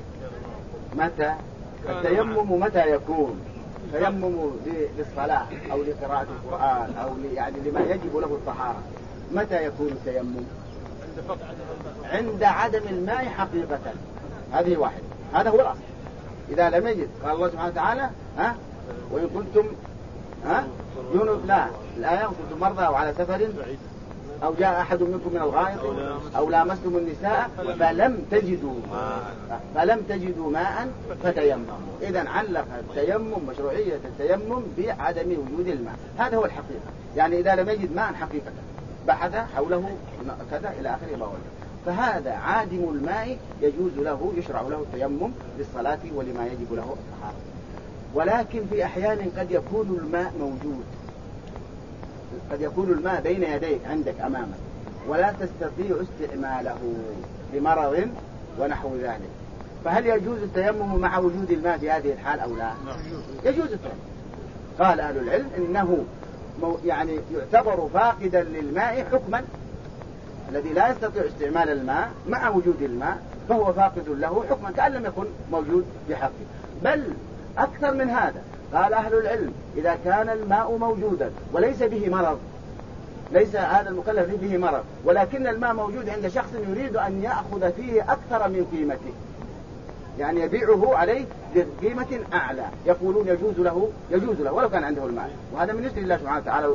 التيمم متى يكون؟ تيمم للصلاة أو لقراءة القرآن أو يعني لما يجب له الطهارة. متى يكون التيمم؟ عند عدم الماء حقيقة، هذه واحد، هذا هو الأصل. إذا لم يجد قال الله سبحانه وتعالى وإن كنتم لا الآية كنتم مرضى أو على سفر أو جاء أحد منكم من الغائط أو لامستم النساء فلم تجدوا ماء فتيمموا. إذن علق التيمم مشروعية التيمم بعدم وجود الماء، هذا هو الحقيقة. يعني إذا لم يجد ماء حقيقة بحث حوله كذا إلى آخره ما وجد، فهذا عادم الماء يجوز له يشرع له التيمم للصلاة ولما يجب له الطهارة. ولكن في أحيان قد يكون الماء موجود، قد يكون الماء بين يديك عندك أمامك ولا تستطيع استعماله لمرض ونحو ذلك، فهل يجوز التيمم مع وجود الماء في هذه الحال أو لا؟ يجوز التيمم. قال أهل العلم إنه يعني يعتبر فاقدا للماء حكما، الذي لا يستطيع استعمال الماء مع وجود الماء فهو فاقد له حكما كأن لم يكن موجود بحقه. بل أكثر من هذا، قال أهل العلم إذا كان الماء موجودا وليس به مرض، ليس هذا المكلف به مرض، ولكن الماء موجود عند شخص يريد أن يأخذ فيه أكثر من قيمته، يعني يبيعه عليه بقيمة أعلى، يقولون يجوز له ولو كان عنده الماء، وهذا من يسر الله سبحانه وتعالى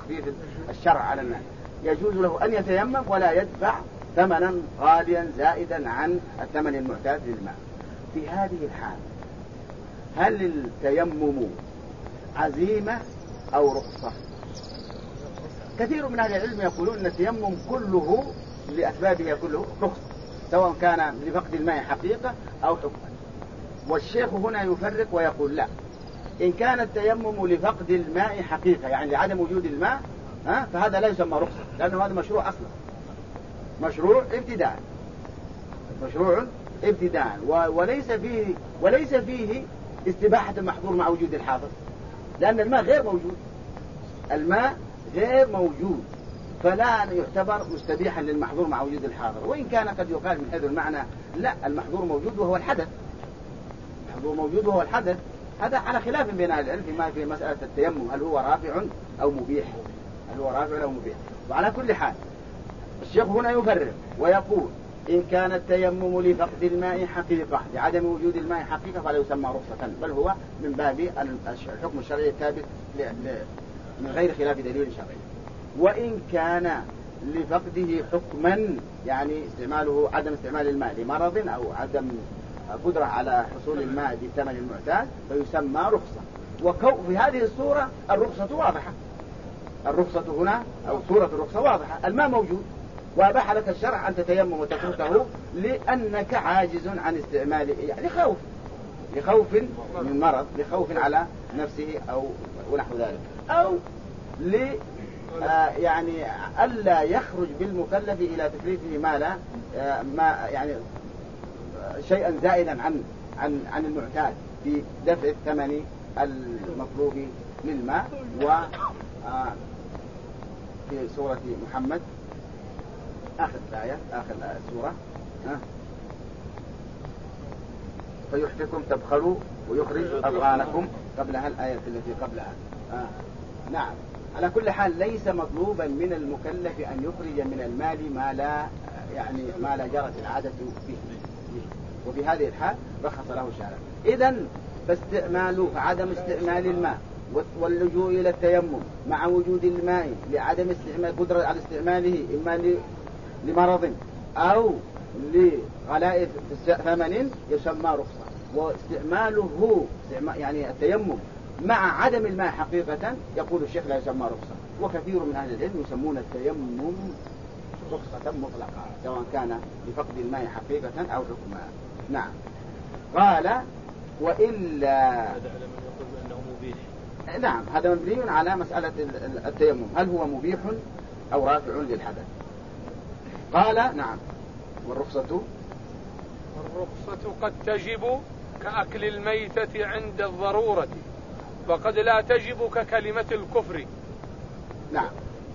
تخفيف الشرع على الناس، يجوز له أن يتيمم ولا يدفع ثمنا غاليا زائدا عن الثمن المعتاد للماء. في هذه الحال هل التيمم عزيمة أو رخصة؟ كثير من أهل العلم يقولون أن التيمم كله لأسبابه كله رخصة، سواء كان لفقد الماء حقيقة أو حكما. والشيخ هنا يفرق ويقول لا، إن كان التيمم لفقد الماء حقيقة يعني لعدم وجود الماء فهذا لا يسمى رخصة، لأنه هذا مشروع أصلا، مشروع ابتداء، مشروع ابتداء، وليس فيه استباحة المحظور مع وجود الحاضر، لأن الماء غير موجود، الماء غير موجود، فلا يعتبر مستبيحا للمحظور مع وجود الحاضر. وإن كان قد يقال من حيث المعنى لا، المحظور موجود وهو الحدث، المحظور موجود وهو الحدث. هذا على خلاف بين أهل العلم في مسألة التيمم، هل هو رافع أو مبيح، هل هو رافع أو مبيح. وعلى كل حال الشيخ هنا يفرق ويقول إن كان التيمم لفقد الماء حقيقة لعدم وجود الماء حقيقة فلا يسمى رخصة، بل هو من باب الحكم الشرعي الثابت من غير خلاف دليل شرعي. وإن كان لفقده حكما يعني استعماله عدم استعمال الماء لمرض أو عدم قدرة على حصول الماء بالثمن المعتاد فيسمى رخصة. في هذه الصورة الرخصة واضحة، الرخصة هنا أو صورة الرخصة واضحة، الماء موجود وأباح لك الشرع أن تتيمم وتتركه لأنك عاجز عن استعماله، يعني لخوف من مرض، لخوف على نفسه أو ونحو ذلك، أو يعني ألا يخرج بالمكلف إلى تكليفه ما يعني شيئا زائدا عن المعتاد في دفع الثمن المطلوب للماء. في سورة محمد آخر الآية آخر السورة فيحفكم تبخلوا ويخرج أضغانكم قبلها الآية التي قبلها. نعم، على كل حال ليس مطلوبا من المكلف أن يخرج من المال ما لا جرت العادة به، وفي هذه الحال رخص له الشارع. إذن فاستعماله عدم استعمال الماء واللجوء إلى التيمم مع وجود الماء لعدم استعمال قدرة على استعماله إما لمرض أو لغلاء ثمن يسمى رخصة. واستعماله يعني التيمم مع عدم الماء حقيقة يقول الشيخ لا يسمى رخصة. وكثير من أهل العلم يسمون التيمم رخصة مطلقة سواء كان لفقد الماء حقيقة أو حكما. نعم. قال وإلا نعم، هذا مبني على مسألة التيمم هل هو مبيح أو رافع للحدث. قال نعم. والرخصة قد تجب كأكل الميتة عند الضرورة، وقد لا تجب ككلمة الكفر. نعم.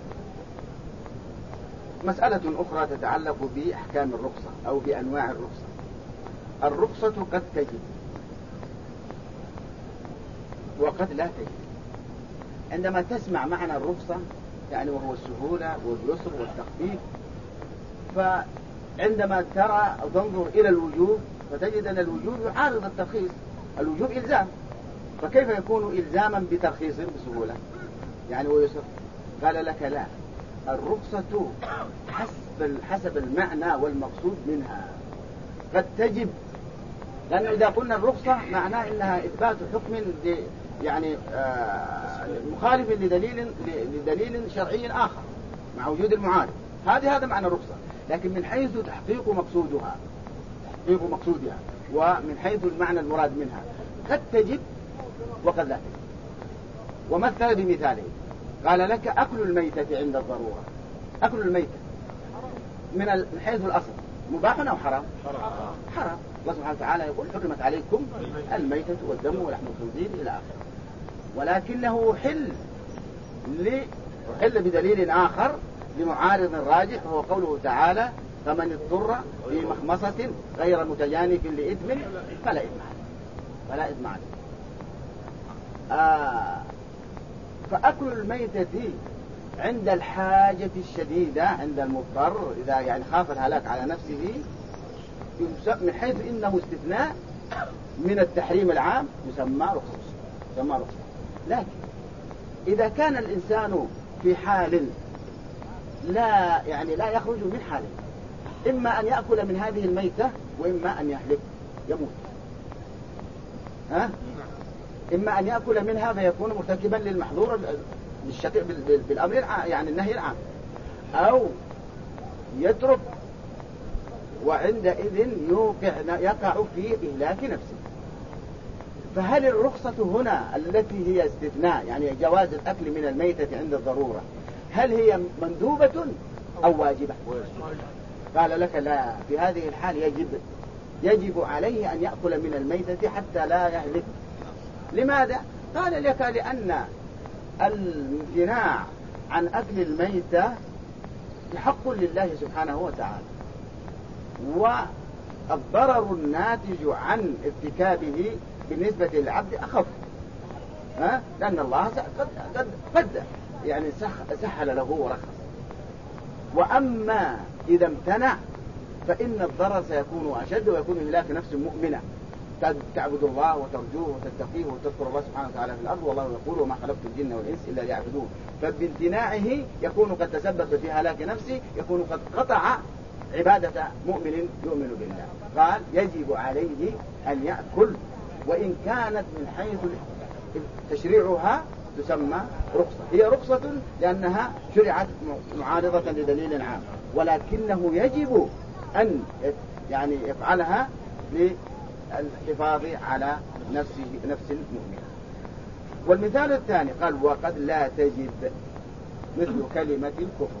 مسألة أخرى تتعلق بأحكام الرخصة أو بأنواع الرخصة. الرخصة قد تجب وقد لا تجب. عندما تسمع معنى الرخصة يعني وهو السهولة واليسر والتخفيف، فعندما ترى أو تنظر إلى الوجوب فتجد أن الوجوب يعارض الترخيص، الوجوب إلزام، فكيف يكون إلزاما بترخيص بسهولة يعني ويسر؟ قال لك لا، الرخصة حسب المعنى والمقصود منها قد تجب، لأنه إذا قلنا الرخصة معناه إنها إثبات حكم يعني مخالف لدليل شرعي آخر مع وجود المعارض، هذا معنى الرخصة. لكن من حيث تحقيق مقصودها ومن حيث المعنى المراد منها قد تجب وقد لا تجب. ومثل بمثاله قال لك أكل الميتة عند الضرورة. أكل الميتة من حيث الأصل مباح أو حرام؟ حرام. الله سبحانه وتعالى يقول حرمت عليكم الميتة والدم ولحم الخنزير إلى آخره، ولكنه حل بدليل آخر لمعارض راجح، وهو قوله تعالى فمن اضطر في مخمصة غير متجانف لإثم فلا إثم عليه. فأكل الميتة عند الحاجة الشديدة عند المضطر إذا يعني خاف الهلاك على نفسه من حيث إنه استثناء من التحريم العام يسمى رخصة. لكن إذا كان الإنسان في حال لا يخرج من حال، إما أن يأكل من هذه الميتة وإما أن يهلك يموت. إما أن يأكل منها فيكون مرتكبا للمحظور بالأمر النهي العام، أو يترك وعندئذ يقع في إهلاك نفسه. فهل الرخصة هنا التي هي استثناء، يعني جواز الأكل من الميتة عند الضرورة، هل هي مندوبة أو واجبة؟ قال لك لا، في هذه الحال يجب عليه أن يأكل من الميتة حتى لا يهلك. لماذا؟ قال لك لأن الامتناع عن أكل الميتة حق لله سبحانه وتعالى، والضرر الناتج عن ارتكابه بالنسبة للعبد أخف، لأن الله قد سهل له ورخص. وأما إذا امتنع فإن الضرر سيكون أشد ويكون هلاك نفس مؤمنة تعبد الله وترجوه وتتقيه وتذكر الله سبحانه وتعالى في الأرض، والله يقول وما خلقت الجن والإنس إلا ليعبدون. فبامتناعه يكون قد تسبب في هلاك نفسه، يكون قد قطع عبادة مؤمن يؤمن بالله. قال يجب عليه أن يأكل، وإن كانت من حيث تشريعها تسمى رخصة، هي رخصة لأنها شرعت معارضة لدليل عام، ولكنه يجب أن يفعلها للحفاظ على نفس المؤمن. والمثال الثاني قال وقد لا تجب مثل كلمة الكفر.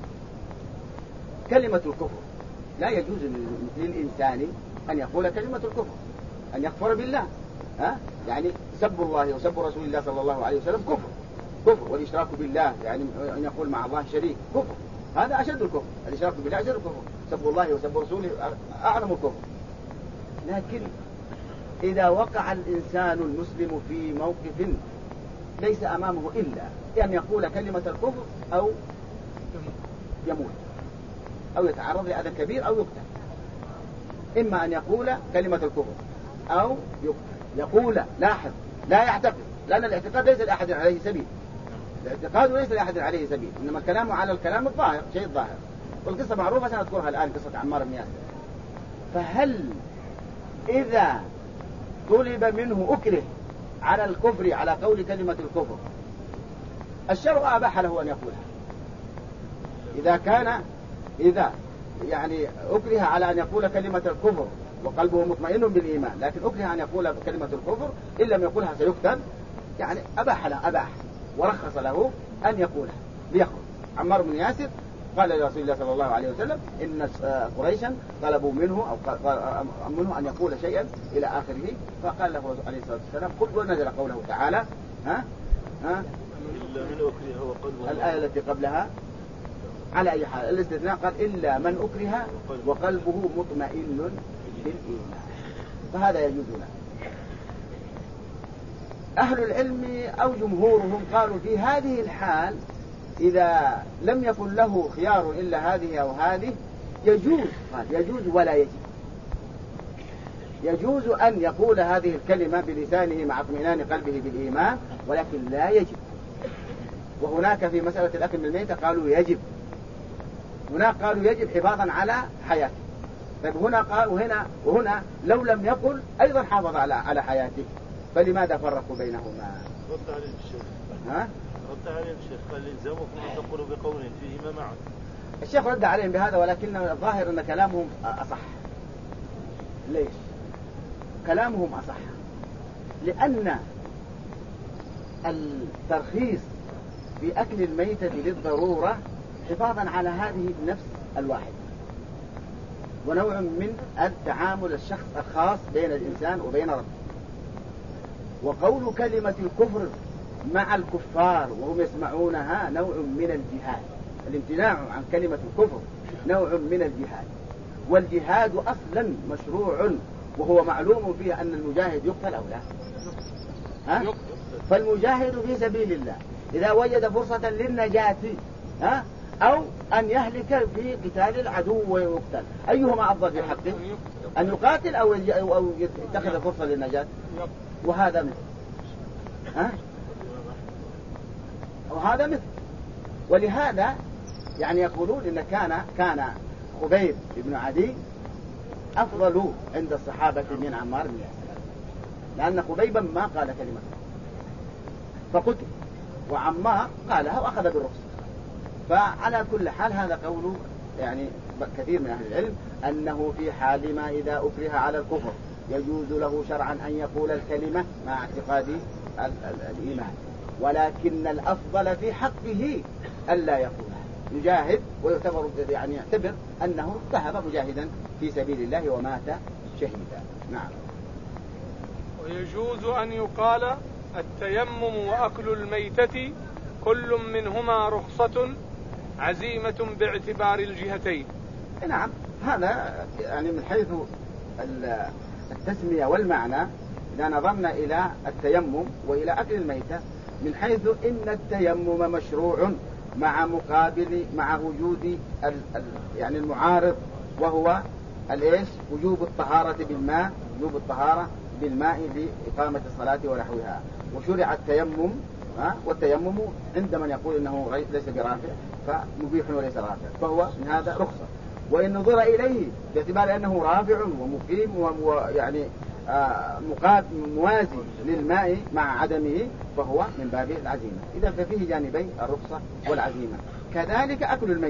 كلمة الكفر لا يجوز للإنسان أن يقول كلمة الكفر، أن يكفر بالله، يعني سب الله وسب رسول الله صلى الله عليه وسلم كفر، والإشراك بالله يعني أن يقول مع الله شريك كفر، هذا أشد الكفر. الإشراك بالله أشد الكفر، سب الله وسب رسوله أعظم الكفر. لكن إذا وقع الإنسان المسلم في موقف ليس أمامه إلا أن يقول كلمة الكفر أو يموت أو يتعرض لأذى كبير أو يقتل، إما أن يقول كلمة الكفر أو يقول لاحظ لا يعتقد، لأن الاعتقاد ليس لأحد عليه سبيل، الاعتقاد ليس لأحد عليه سبيل، إنما كلامه على الكلام الظاهر، شيء ظاهر. والقصة معروفة سنذكرها الآن، قصة عمار بن ياسر. فهل إذا طلب منه أكره على الكفر على قول كلمة الكفر الشرع أباح له أن يقولها، إذا أكره على أن يقول كلمة الكفر وقلبه مطمئن بالإيمان، لكن أكره أن يقول كلمة الكفر إن لم يقولها سيقتل، أباح ورخص له أن يقولها ليخرج. عمار بن ياسر قال لرسول الله صلى الله عليه وسلم إن قريشا طلبوا منه أن يقول شيئا إلى آخره، فقال له عليه الصلاة والسلام قل، ونزل قوله تعالى إلا من أكره وقلبه، الآية التي قبلها على أي حال. الاستثناء قال إلا من أكره وقلبه مطمئن بالإيمان، فهذا يجوز له. أهل العلم أو جمهورهم قالوا في هذه الحال إذا لم يكن له خيار إلا هذه أو هذه يجوز ولا يجب. يجوز أن يقول هذه الكلمة بلسانه مع اطمئنان قلبه بالإيمان، ولكن لا يجب. وهناك في مسألة الأكل من الميتة قالوا يجب، هناك قالوا يجب حفاظا على حياته. طيب وهنا لو لم يقل أيضا حافظ على حياته، فلماذا فرقوا بينهما؟ رد عليه الشيخ قال الإلزامكم أن تقولوا بقول فيهما معا. الشيخ رد عليهم بهذا، ولكن الظاهر أن كلامهم أصح. ليش؟ كلامهم أصح لأن الترخيص في أكل الميتة للضرورة حفاظا على هذه النفس الواحدة، ونوع من التعامل الشخص الخاص بين الإنسان وبين ربه. وقول كلمة الكفر مع الكفار وهم يسمعونها نوع من الجهاد. الامتناع عن كلمة الكفر نوع من الجهاد، والجهاد أصلا مشروع، وهو معلوم فيه أن المجاهد يقتل أو لا. فالمجاهد في سبيل الله إذا وجد فرصة للنجاة أو أن يهلك في قتال العدو ويقتل، أيهما أفضل في حقه؟ أن يقاتل أو يتخذ فرصة للنجاة؟ وهذا مثل ولهذا يعني يقولون إن كان خبيب بن عدي أفضل عند الصحابة من عمار بن ياسر، لأن خبيبا ما قال كلمة فقتل، وعمار قالها وأخذ بالرخصة. فعلى كل حال هذا قول يعني كثير من أهل العلم أنه في حال ما إذا أكره على الكفر يجوز له شرعا أن يقول الكلمة مع اعتقاد الإيمان، ولكن الأفضل في حقه ألا يقولها، يجاهد ويعتبر يعني يعتبر أنه ذهب مجاهدا في سبيل الله ومات شهيدا. نعم. ويجوز أن يقال التيمم وأكل الميتة كل منهما رخصة عزيمة باعتبار الجهتين. نعم، هذا يعني من حيث التسمية والمعنى. إذا نظرنا إلى التيمم وإلى أكل الميتة من حيث إن التيمم مشروع مع وجود يعني المعارض، وهو وجوب الطهارة بالماء، وجوب الطهارة بالماء لإقامة الصلاة ونحوها. وشرع التيمم، والتيمم عند من يقول إنه ليس برافع فمبيح وليس رافع، فهو من هذا رخصة. وإن نظر إليه باعتبار أنه رافع ومقيم ويعني موازي للماء مع عدمه فهو من باب العزيمة. إذا ففيه جانبي الرخصة والعزيمة. كذلك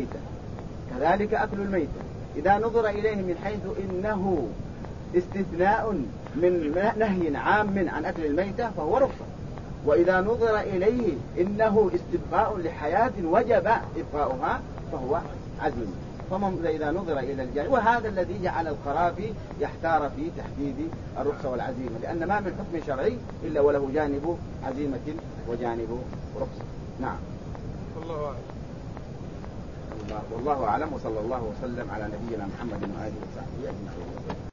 أكل الميتة إذا نظر إليه من حيث إنه استثناء من نهي عام عن أكل الميتة فهو رخصة، وإذا نظر إليه إنه استبقاء لحياة وجب إبقاؤها فهو عزيمة. إذا نظر إلى الجانب، وهذا الذي جعل القرافي يحتار في تحديد الرخصة والعزيمة، لأن ما من حكم شرعي إلا وله جانب عزيمة وجانب رخصة. نعم. والله أعلم، وصلى الله وسلم على نبينا محمد وآله وصحبه أجمعين.